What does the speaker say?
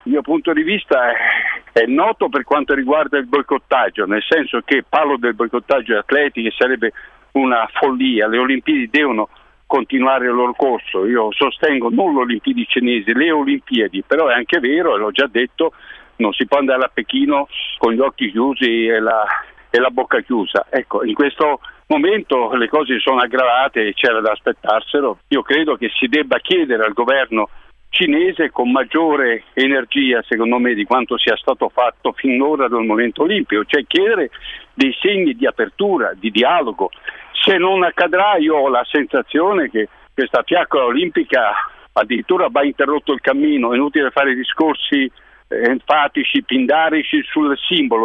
Il mio punto di vista è noto per quanto riguarda il boicottaggio, nel senso che parlo del boicottaggio atleti, che sarebbe una follia. Le Olimpiadi devono continuare il loro corso. Io sostengo non le Olimpiadi cinesi, le Olimpiadi, però è anche vero, e l'ho già detto, non si può andare a Pechino con gli occhi chiusi e la bocca chiusa. Ecco, in questo momento le cose sono aggravate e c'era da aspettarselo. Io credo che si debba chiedere al governo cinese con maggiore energia, secondo me, di quanto sia stato fatto finora dal momento olimpico, cioè chiedere dei segni di apertura, di dialogo. Se non accadrà, io ho la sensazione che questa fiaccola olimpica addirittura va interrotto il cammino. È inutile fare discorsi enfatici, pindarici sul simbolo.